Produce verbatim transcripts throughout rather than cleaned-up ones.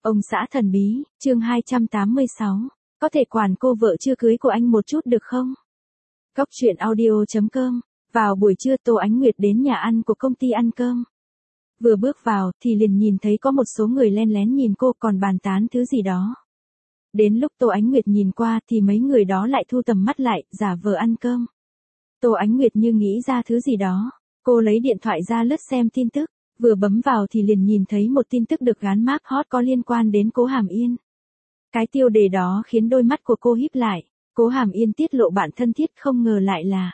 Ông xã thần bí, chương hai trăm tám mươi sáu. Có thể quản cô vợ chưa cưới của anh một chút được không? Cóc truyện audio chấm com. Vào buổi trưa Tô Ánh Nguyệt đến nhà ăn của công ty ăn cơm. Vừa bước vào thì liền nhìn thấy có một số người len lén nhìn cô còn bàn tán thứ gì đó. Đến lúc Tô Ánh Nguyệt nhìn qua thì mấy người đó lại thu tầm mắt lại, giả vờ ăn cơm. Tô Ánh Nguyệt như nghĩ ra thứ gì đó. Cô lấy điện thoại ra lướt xem tin tức. Vừa bấm vào thì liền nhìn thấy một tin tức được gán mác hot có liên quan đến Cố Hàm Yên. Cái tiêu đề đó khiến đôi mắt của cô híp lại. Cố Hàm Yên tiết lộ bạn thân thiết không ngờ lại là.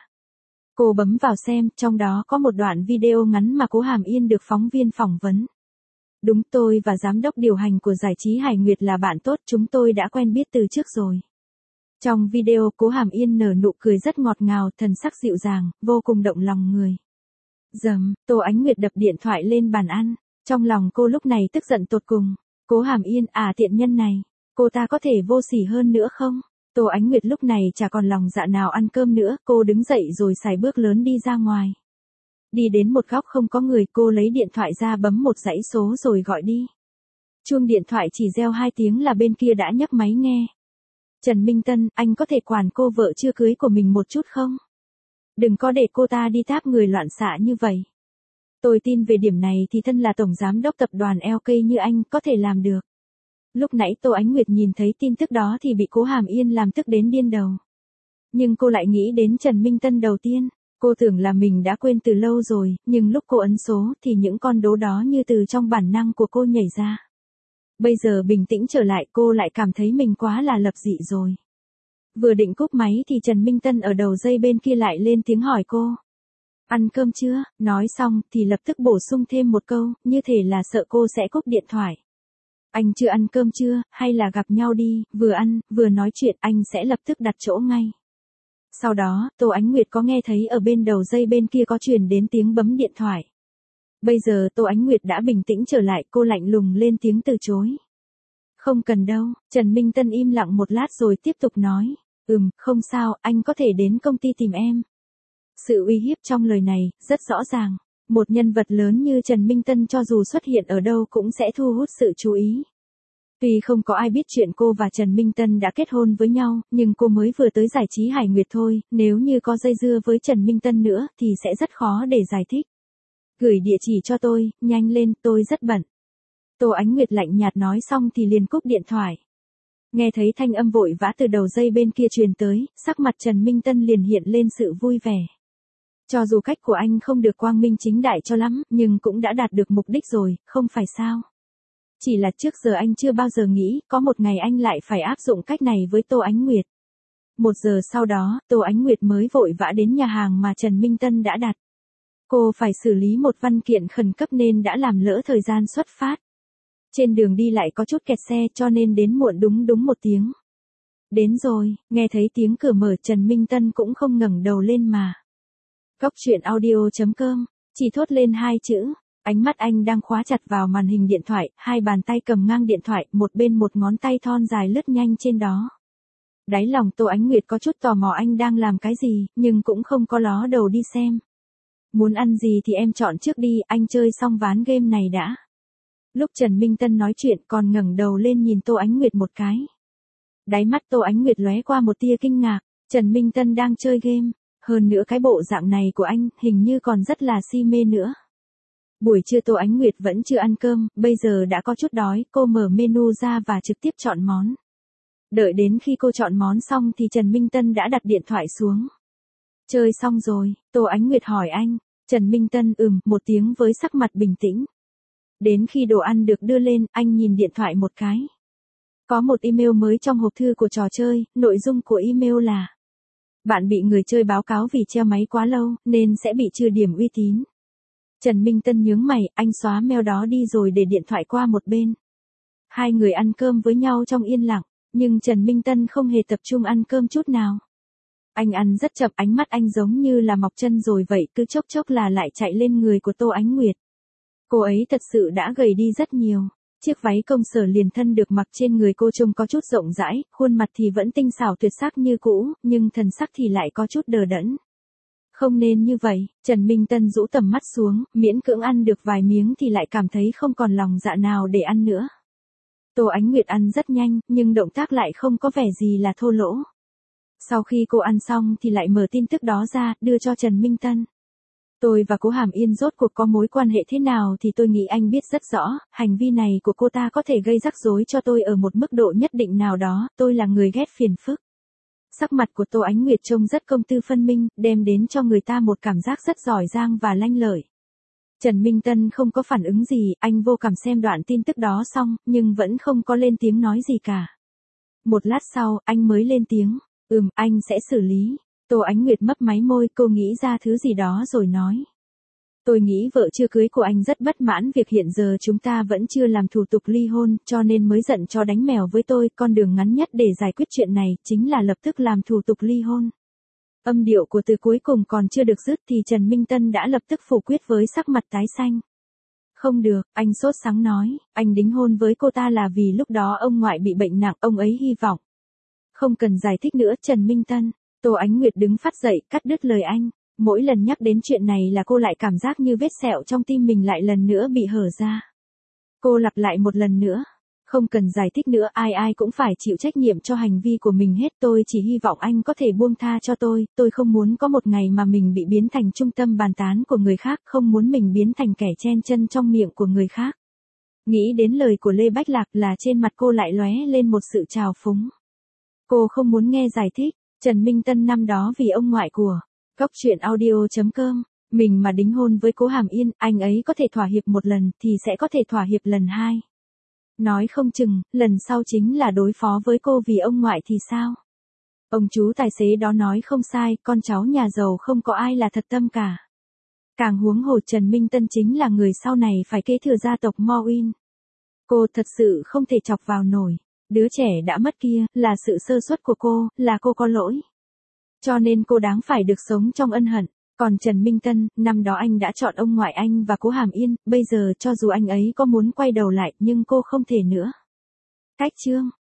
Cô bấm vào xem, trong đó có một đoạn video ngắn mà Cố Hàm Yên được phóng viên phỏng vấn. Đúng, tôi và giám đốc điều hành của giải trí Hải Nguyệt là bạn tốt, chúng tôi đã quen biết từ trước rồi. Trong video Cố Hàm Yên nở nụ cười rất ngọt ngào, thần sắc dịu dàng, vô cùng động lòng người. Dầm, Tô Ánh Nguyệt đập điện thoại lên bàn ăn. Trong lòng cô lúc này tức giận tột cùng. Cố Hàm Yên, à tiện nhân này. Cô ta có thể vô sỉ hơn nữa không? Tô Ánh Nguyệt lúc này chả còn lòng dạ nào ăn cơm nữa. Cô đứng dậy rồi xài bước lớn đi ra ngoài. Đi đến một góc không có người, cô lấy điện thoại ra bấm một dãy số rồi gọi đi. Chuông điện thoại chỉ reo hai tiếng là bên kia đã nhấc máy nghe. Trần Minh Tân, anh có thể quản cô vợ chưa cưới của mình một chút không? Đừng có để cô ta đi táp người loạn xạ như vậy. Tôi tin về điểm này thì thân là tổng giám đốc tập đoàn lờ ca như anh có thể làm được. Lúc nãy Tô Ánh Nguyệt nhìn thấy tin tức đó thì bị Cố Hàm Yên làm tức đến điên đầu. Nhưng cô lại nghĩ đến Trần Minh Tân đầu tiên. Cô tưởng là mình đã quên từ lâu rồi, nhưng lúc cô ấn số thì những con đố đó như từ trong bản năng của cô nhảy ra. Bây giờ bình tĩnh trở lại cô lại cảm thấy mình quá là lập dị rồi. Vừa định cúp máy thì Trần Minh Tân ở đầu dây bên kia lại lên tiếng hỏi cô. Ăn cơm chưa? Nói xong thì lập tức bổ sung thêm một câu, như thể là sợ cô sẽ cúp điện thoại. Anh chưa ăn cơm chưa, hay là gặp nhau đi, vừa ăn, vừa nói chuyện anh sẽ lập tức đặt chỗ ngay. Sau đó, Tô Ánh Nguyệt có nghe thấy ở bên đầu dây bên kia có truyền đến tiếng bấm điện thoại. Bây giờ Tô Ánh Nguyệt đã bình tĩnh trở lại, cô lạnh lùng lên tiếng từ chối. Không cần đâu, Trần Minh Tân im lặng một lát rồi tiếp tục nói. Ừm, không sao, anh có thể đến công ty tìm em. Sự uy hiếp trong lời này, rất rõ ràng. Một nhân vật lớn như Trần Minh Tân cho dù xuất hiện ở đâu cũng sẽ thu hút sự chú ý. Tuy không có ai biết chuyện cô và Trần Minh Tân đã kết hôn với nhau, nhưng cô mới vừa tới giải trí Hải Nguyệt thôi, nếu như có dây dưa với Trần Minh Tân nữa thì sẽ rất khó để giải thích. Gửi địa chỉ cho tôi, nhanh lên, tôi rất bận. Tô Ánh Nguyệt lạnh nhạt nói xong thì liền cúp điện thoại. Nghe thấy thanh âm vội vã từ đầu dây bên kia truyền tới, sắc mặt Trần Minh Tân liền hiện lên sự vui vẻ. Cho dù cách của anh không được quang minh chính đại cho lắm, nhưng cũng đã đạt được mục đích rồi, không phải sao? Chỉ là trước giờ anh chưa bao giờ nghĩ, có một ngày anh lại phải áp dụng cách này với Tô Ánh Nguyệt. Một giờ sau đó, Tô Ánh Nguyệt mới vội vã đến nhà hàng mà Trần Minh Tân đã đặt. Cô phải xử lý một văn kiện khẩn cấp nên đã làm lỡ thời gian xuất phát. Trên đường đi lại có chút kẹt xe cho nên đến muộn đúng đúng một tiếng. Đến rồi, nghe thấy tiếng cửa mở Trần Minh Tân cũng không ngẩng đầu lên mà. Cóc truyện audio chấm com, chỉ thốt lên hai chữ. Ánh mắt anh đang khóa chặt vào màn hình điện thoại, hai bàn tay cầm ngang điện thoại, một bên một ngón tay thon dài lướt nhanh trên đó. Đáy lòng Tô Ánh Nguyệt có chút tò mò anh đang làm cái gì, nhưng cũng không có ló đầu đi xem. Muốn ăn gì thì em chọn trước đi, anh chơi xong ván game này đã. Lúc Trần Minh Tân nói chuyện còn ngẩng đầu lên nhìn Tô Ánh Nguyệt một cái. Đáy mắt Tô Ánh Nguyệt lóe qua một tia kinh ngạc, Trần Minh Tân đang chơi game, hơn nữa cái bộ dạng này của anh hình như còn rất là si mê nữa. Buổi trưa Tô Ánh Nguyệt vẫn chưa ăn cơm, bây giờ đã có chút đói, cô mở menu ra và trực tiếp chọn món. Đợi đến khi cô chọn món xong thì Trần Minh Tân đã đặt điện thoại xuống. Chơi xong rồi, Tô Ánh Nguyệt hỏi anh, Trần Minh Tân ừm một tiếng với sắc mặt bình tĩnh. Đến khi đồ ăn được đưa lên, anh nhìn điện thoại một cái. Có một email mới trong hộp thư của trò chơi, nội dung của email là: bạn bị người chơi báo cáo vì treo máy quá lâu, nên sẽ bị trừ điểm uy tín. Trần Minh Tân nhướng mày, anh xóa mail đó đi rồi để điện thoại qua một bên. Hai người ăn cơm với nhau trong yên lặng, nhưng Trần Minh Tân không hề tập trung ăn cơm chút nào. Anh ăn rất chậm, ánh mắt anh giống như là mọc chân rồi vậy, cứ chốc chốc là lại chạy lên người của Tô Ánh Nguyệt. Cô ấy thật sự đã gầy đi rất nhiều. Chiếc váy công sở liền thân được mặc trên người cô trông có chút rộng rãi, khuôn mặt thì vẫn tinh xảo tuyệt sắc như cũ, nhưng thần sắc thì lại có chút đờ đẫn. Không nên như vậy, Trần Minh Tân rũ tầm mắt xuống, miễn cưỡng ăn được vài miếng thì lại cảm thấy không còn lòng dạ nào để ăn nữa. Tô Ánh Nguyệt ăn rất nhanh, nhưng động tác lại không có vẻ gì là thô lỗ. Sau khi cô ăn xong thì lại mở tin tức đó ra, đưa cho Trần Minh Tân. Tôi và Cố Hàm Yên rốt cuộc có mối quan hệ thế nào thì tôi nghĩ anh biết rất rõ, hành vi này của cô ta có thể gây rắc rối cho tôi ở một mức độ nhất định nào đó, tôi là người ghét phiền phức. Sắc mặt của Tô Ánh Nguyệt trông rất công tư phân minh, đem đến cho người ta một cảm giác rất giỏi giang và lanh lợi. Trần Minh Tân không có phản ứng gì, anh vô cảm xem đoạn tin tức đó xong, nhưng vẫn không có lên tiếng nói gì cả. Một lát sau, anh mới lên tiếng, ừm, anh sẽ xử lý. Tô Ánh Nguyệt mấp máy môi, cô nghĩ ra thứ gì đó rồi nói. Tôi nghĩ vợ chưa cưới của anh rất bất mãn việc hiện giờ chúng ta vẫn chưa làm thủ tục ly hôn, cho nên mới giận chó đánh mèo với tôi, con đường ngắn nhất để giải quyết chuyện này, chính là lập tức làm thủ tục ly hôn. Âm điệu của từ cuối cùng còn chưa được dứt thì Trần Minh Tân đã lập tức phủ quyết với sắc mặt tái xanh. Không được, anh sốt sắng nói, anh đính hôn với cô ta là vì lúc đó ông ngoại bị bệnh nặng, ông ấy hy vọng. Không cần giải thích nữa Trần Minh Tân. Tô Ánh Nguyệt đứng phát dậy, cắt đứt lời anh. Mỗi lần nhắc đến chuyện này là cô lại cảm giác như vết sẹo trong tim mình lại lần nữa bị hở ra. Cô lặp lại một lần nữa. Không cần giải thích nữa, ai ai cũng phải chịu trách nhiệm cho hành vi của mình hết. Tôi chỉ hy vọng anh có thể buông tha cho tôi. Tôi không muốn có một ngày mà mình bị biến thành trung tâm bàn tán của người khác. Không muốn mình biến thành kẻ chen chân trong miệng của người khác. Nghĩ đến lời của Lê Bách Lạc là trên mặt cô lại lóe lên một sự trào phúng. Cô không muốn nghe giải thích. Trần Minh Tân năm đó vì ông ngoại của Cóc Truyện Audio chấm com, mình mà đính hôn với Cố Hàm Yên, anh ấy có thể thỏa hiệp một lần thì sẽ có thể thỏa hiệp lần hai. Nói không chừng, lần sau chính là đối phó với cô vì ông ngoại thì sao? Ông chú tài xế đó nói không sai, con cháu nhà giàu không có ai là thật tâm cả. Càng huống hồ Trần Minh Tân chính là người sau này phải kế thừa gia tộc Moin. Cô thật sự không thể chọc vào nổi. Đứa trẻ đã mất kia, là sự sơ suất của cô, là cô có lỗi. Cho nên cô đáng phải được sống trong ân hận. Còn Trần Minh Tân, năm đó anh đã chọn ông ngoại anh và Cố Hàm Yên, bây giờ cho dù anh ấy có muốn quay đầu lại nhưng cô không thể nữa. Cách chương